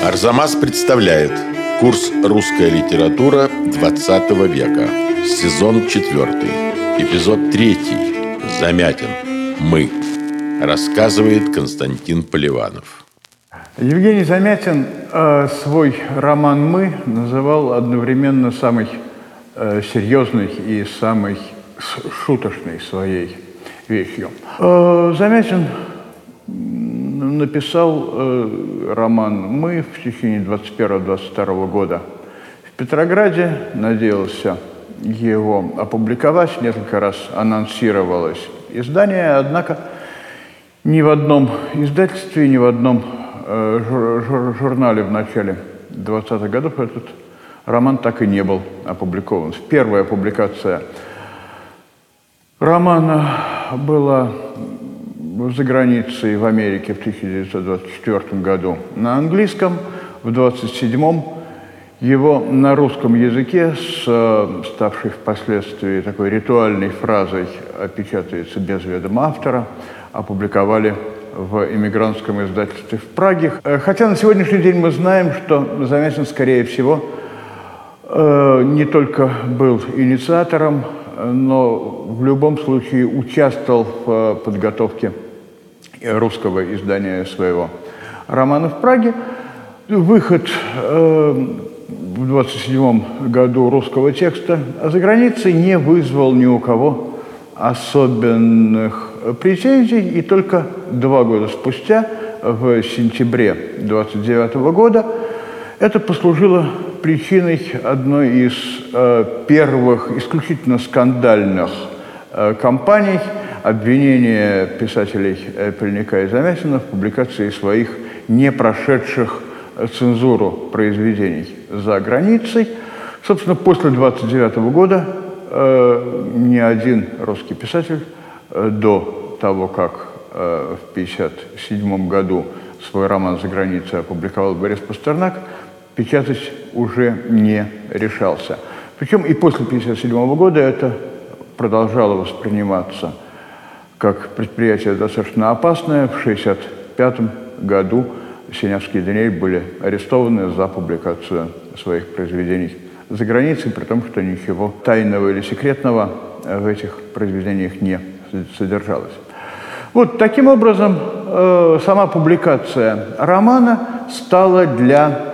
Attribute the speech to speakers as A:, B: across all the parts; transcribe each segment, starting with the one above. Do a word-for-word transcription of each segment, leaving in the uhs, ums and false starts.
A: Арзамас представляет курс «Русская литература двадцатого века». Сезон четвертый. Эпизод третий. Замятин. Мы. Рассказывает Константин Поливанов.
B: Евгений Замятин э, свой роман «Мы» называл одновременно самой э, серьезной и самой шуточной своей вещью. Э, Замятин написал э, роман «Мы» в течение двадцать первого — двадцать второго года. В Петрограде надеялся его опубликовать, несколько раз анонсировалось издание, однако ни в одном издательстве, ни в одном э, жур, жур, журнале в начале двадцатых годов этот роман так и не был опубликован. Первая публикация романа была за границей в Америке в тысяча девятьсот двадцать четвёртом году на английском, в двадцать седьмом его на русском языке, с ставшей впоследствии такой ритуальной фразой «печатается без ведома автора», опубликовали в эмигрантском издательстве в Праге. Хотя на сегодняшний день мы знаем, что Замятин, скорее всего, не только был инициатором, но в любом случае участвовал в подготовке русского издания своего романа в Праге. Выход э, в двадцать седьмом году русского текста за границей не вызвал ни у кого особенных претензий, и только два года спустя, в сентябре двадцать девятого года, это послужило причиной одной из э, первых исключительно скандальных э, кампаний обвинения писателей э, Пельника и Замятина в публикации своих не прошедших цензуру произведений за границей. Собственно, после двадцать девятого года э, ни один русский писатель э, до того, как э, в пятьдесят седьмом году свой роман «За границей» опубликовал Борис Пастернак, печатать уже не решался. Причем и после пятьдесят седьмого года это продолжало восприниматься как предприятие достаточно опасное. В шестьдесят пятом году Синявский и Даниэль были арестованы за публикацию своих произведений за границей, при том, что ничего тайного или секретного в этих произведениях не содержалось. Вот таким образом э, сама публикация романа стала для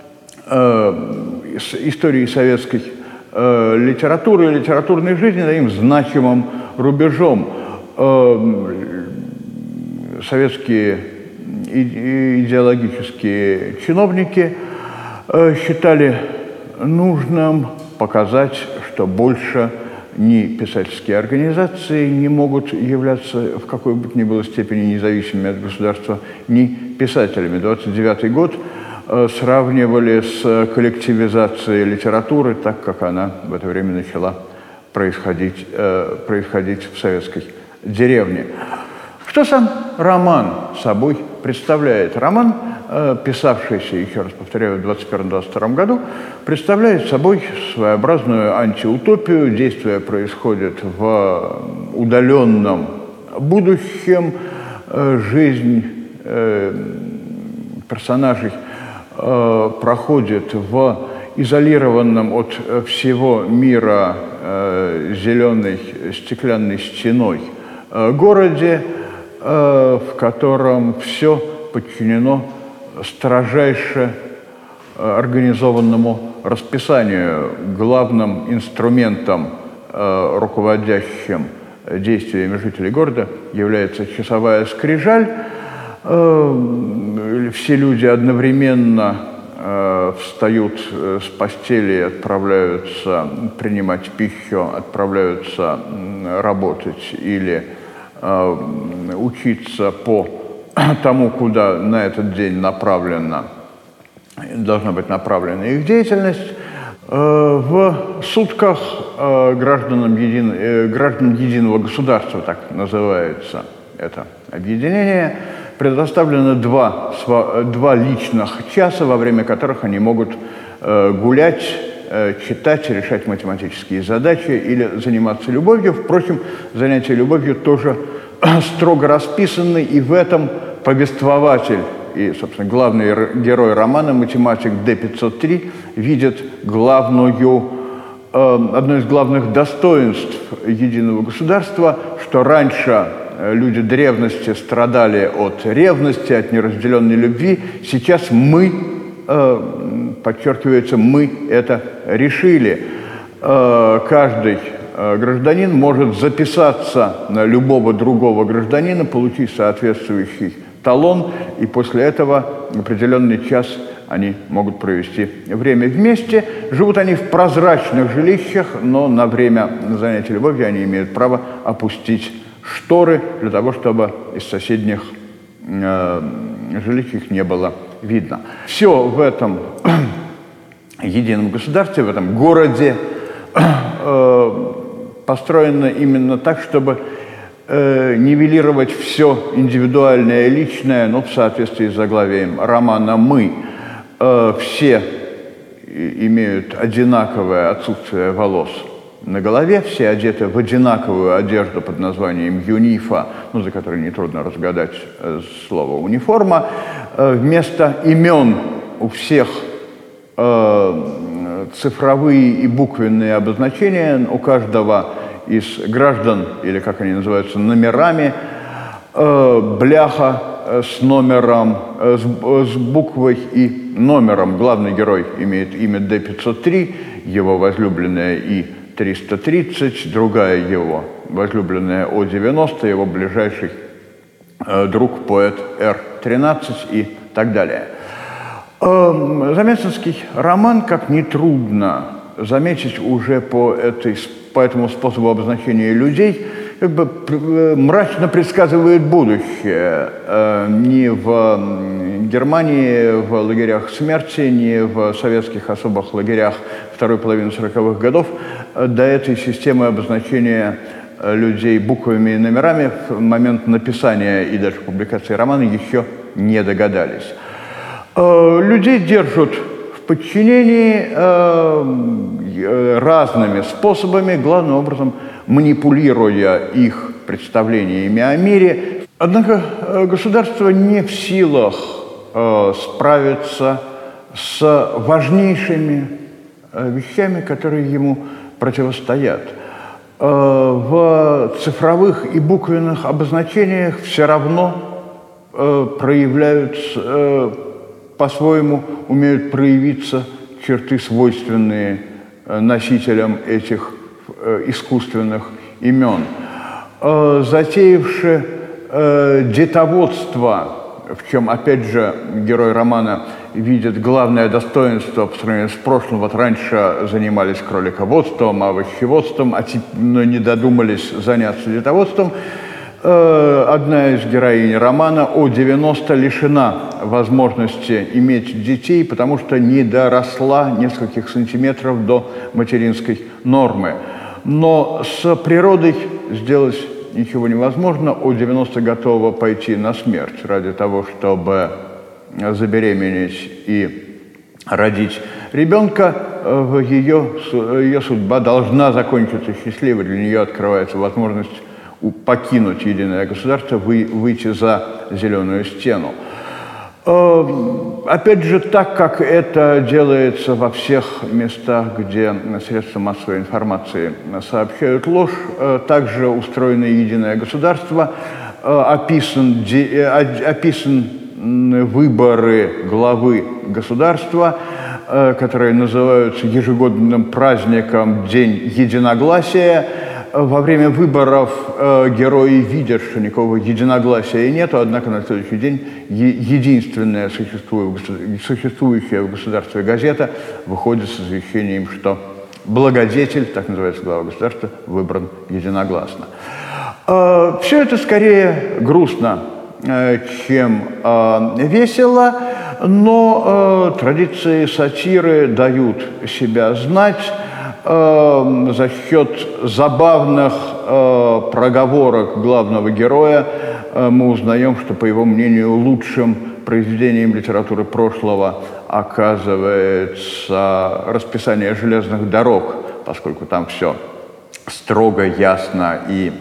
B: истории советской э, литературы и литературной жизни таким значимым рубежом. Э, советские и, идеологические чиновники э, считали нужным показать, что больше ни писательские организации не могут являться в какой бы то ни было степени независимыми от государства, ни писателями. двадцать девятый год сравнивали с коллективизацией литературы, так как она в это время начала происходить, э, происходить в советской деревне. Что сам роман собой представляет? Роман, э, писавшийся, еще раз повторяю, в двадцать первом — двадцать втором году, представляет собой своеобразную антиутопию. Действие происходит в удаленном будущем. Э, жизнь э, персонажей проходит в изолированном от всего мира э, зеленой стеклянной стеной э, городе, э, в котором все подчинено строжайше э, организованному расписанию. Главным инструментом, э, руководящим действиями жителей города, является часовая скрижаль. Все люди одновременно э, встают с постели, отправляются принимать пищу, отправляются работать или э, учиться по тому, куда на этот день направлена, должна быть направлена их деятельность. Э, в сутках э, гражданам, един, э, граждан единого государства, так называется это объединение, предоставлено два, два личных часа, во время которых они могут э, гулять, э, читать, решать математические задачи или заниматься любовью. Впрочем, занятия любовью тоже строго расписаны, и в этом повествователь и, собственно, главный герой романа, математик Д пятьсот три, видит главную, э, одно из главных достоинств единого государства, что раньше люди древности страдали от ревности, от неразделенной любви. Сейчас мы, э, подчеркивается, мы это решили. Э, каждый э, гражданин может записаться на любого другого гражданина, получить соответствующий талон, и после этого определенный час они могут провести время вместе. Живут они в прозрачных жилищах, но на время занятия любовью они имеют право опустить шторы для того, чтобы из соседних э, жилищ их не было видно. Все в этом едином государстве, в этом городе э, построено именно так, чтобы э, нивелировать все индивидуальное, личное, но в соответствии с заглавием романа «Мы». Э, все имеют одинаковое отсутствие волос на голове, все одеты в одинаковую одежду под названием юнифа, ну, за которой нетрудно разгадать э, слово униформа. Э, вместо имен у всех э, цифровые и буквенные обозначения, у каждого из граждан, или как они называются, номерами, э, бляха с номером, э, с, с буквой и номером. Главный герой имеет имя Д пятьсот три, его возлюбленная И триста тридцать, другая его возлюбленная О девяносто, его ближайший э, друг поэт Р тринадцать и так далее. Э, Замятинский роман, как нетрудно заметить уже по, этой, по этому способу обозначения людей, как бы мрачно предсказывает будущее. Э, ни в Германии в лагерях смерти, ни в советских особых лагерях второй половины сороковых годов до этой системы обозначения людей буквами и номерами в момент написания и даже публикации романа еще не догадались. Людей держат в подчинении разными способами, главным образом манипулируя их представлениями о мире. Однако государство не в силах справиться с важнейшими вещами, которые ему противостоят. В цифровых и буквенных обозначениях все равно проявляются, по-своему умеют проявиться черты, свойственные носителям этих искусственных имен. Затеявши детоводство, в чем, опять же, герой романа видит главное достоинство по сравнению с прошлым. Вот раньше занимались кролиководством, овощеводством, а теперь ну, не додумались заняться детоводством. Одна из героинь романа, О девяносто, лишена возможности иметь детей, потому что не доросла нескольких сантиметров до материнской нормы. Но с природой сделать ничего невозможно. О девяносто готова пойти на смерть ради того, чтобы забеременеть и родить ребенка. Ее, ее судьба должна закончиться счастливо. Для нее открывается возможность покинуть единое государство, вы, выйти за зеленую стену. Опять же, так как это делается во всех местах, где средства массовой информации сообщают ложь, также устроено единое государство, описан, описан выборы главы государства, которые называются ежегодным праздником День единогласия. Во время выборов э, герои видят, что никакого единогласия нету, однако на следующий день е- единственная существующая в государстве газета выходит с извещением, что благодетель, так называется глава государства, выбран единогласно. Э, все это скорее грустно, э, чем э, весело, но э, традиции сатиры дают себя знать. За счет забавных э, проговорок главного героя э, мы узнаем, что, по его мнению, лучшим произведением литературы прошлого оказывается «Расписание железных дорог», поскольку там все строго, ясно и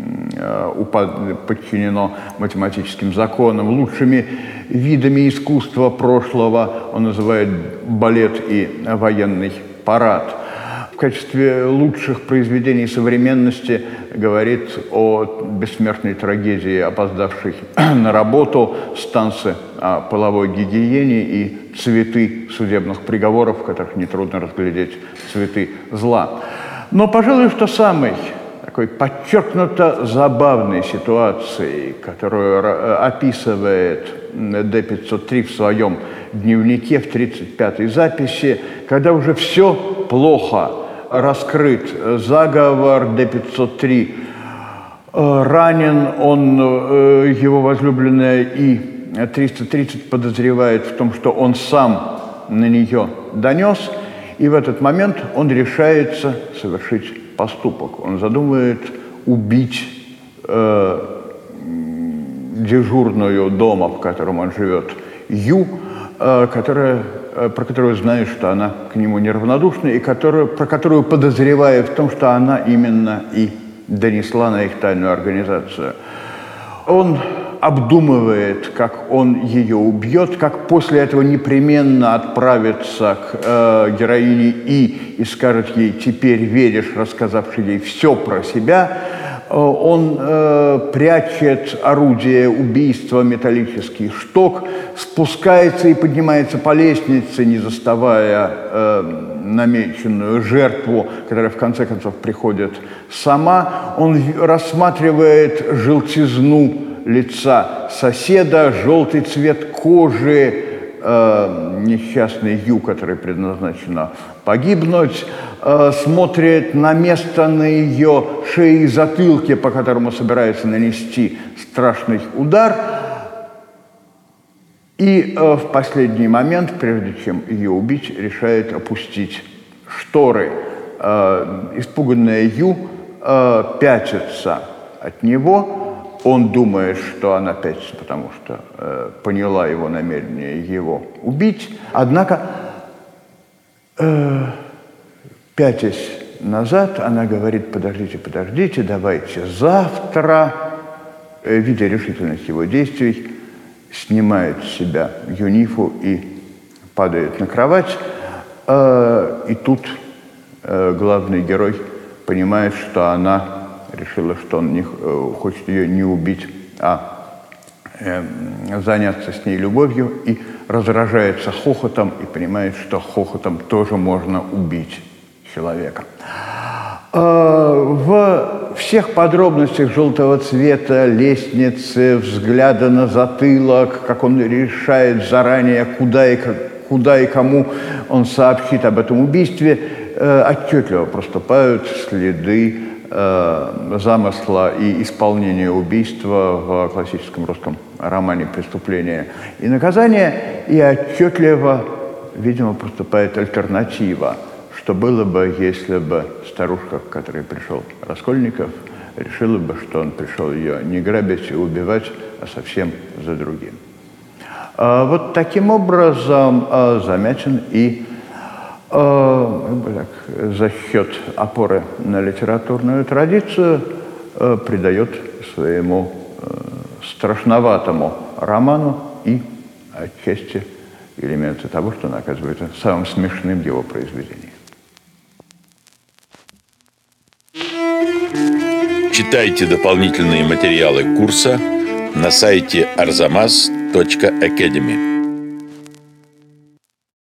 B: подчинено математическим законам, лучшими видами искусства прошлого. Он называет балет и военный парад. В качестве лучших произведений современности говорит о бессмертной трагедии, опоздавшей на работу, станции о половой гигиене и цветы судебных приговоров, в которых нетрудно разглядеть цветы зла. Но, пожалуй, что самый такой подчеркнуто забавной ситуацией, которую описывает Д пятьсот три в своем дневнике в тридцать пятой записи, когда уже все плохо, раскрыт заговор, Д пятьсот три ранен, он, его возлюбленная И триста тридцать подозревает в том, что он сам на нее донес, и в этот момент он решается совершить поступок. Он задумывает убить э, дежурную дома, в котором он живет, Ю, э, которая, э, про которую знает, что она к нему неравнодушна, и которую, про которую подозревает в том, что она именно и донесла на их тайную организацию. Он обдумывает, как он ее убьет, как после этого непременно отправится к э, героине И и скажет ей: «Теперь веришь», рассказавший ей все про себя. Э, он э, прячет орудие убийства, металлический шток, спускается и поднимается по лестнице, не заставая э, намеченную жертву, которая в конце концов приходит сама. Он рассматривает желтизну лица соседа, желтый цвет кожи э, несчастной Ю, которой предназначено погибнуть, э, смотрит на место на ее шее и затылке, по которому собирается нанести страшный удар. И э, в последний момент, прежде чем ее убить, решает опустить шторы. Э, испуганная Ю э, пятится от него. Он думает, что она пятится, потому что э, поняла его намерение его убить. Однако, э, пятясь назад, она говорит: «Подождите, подождите, давайте завтра». Э, видя решительность его действий, снимает с себя юнифу и падает на кровать. Э, и тут э, главный герой понимает, что она решила, что он не, э, хочет ее не убить, а э, заняться с ней любовью, и разражается хохотом и понимает, что хохотом тоже можно убить человека. Э, в всех подробностях желтого цвета, лестницы, взгляда на затылок, как он решает заранее, куда и, куда и кому он сообщит об этом убийстве, э, отчетливо проступают следы замысла и исполнения убийства в классическом русском романе «Преступление и наказание», и отчетливо, видимо, проступает альтернатива, что было бы, если бы старушка, к которой пришел Раскольников, решила бы, что он пришел ее не грабить и убивать, а совсем за другим. Вот таким образом Замятин и за счет опоры на литературную традицию придает своему страшноватому роману и отчасти элементы того, что он оказывается самым смешным его произведением.
A: Читайте дополнительные материалы курса на сайте арзамас точка академи.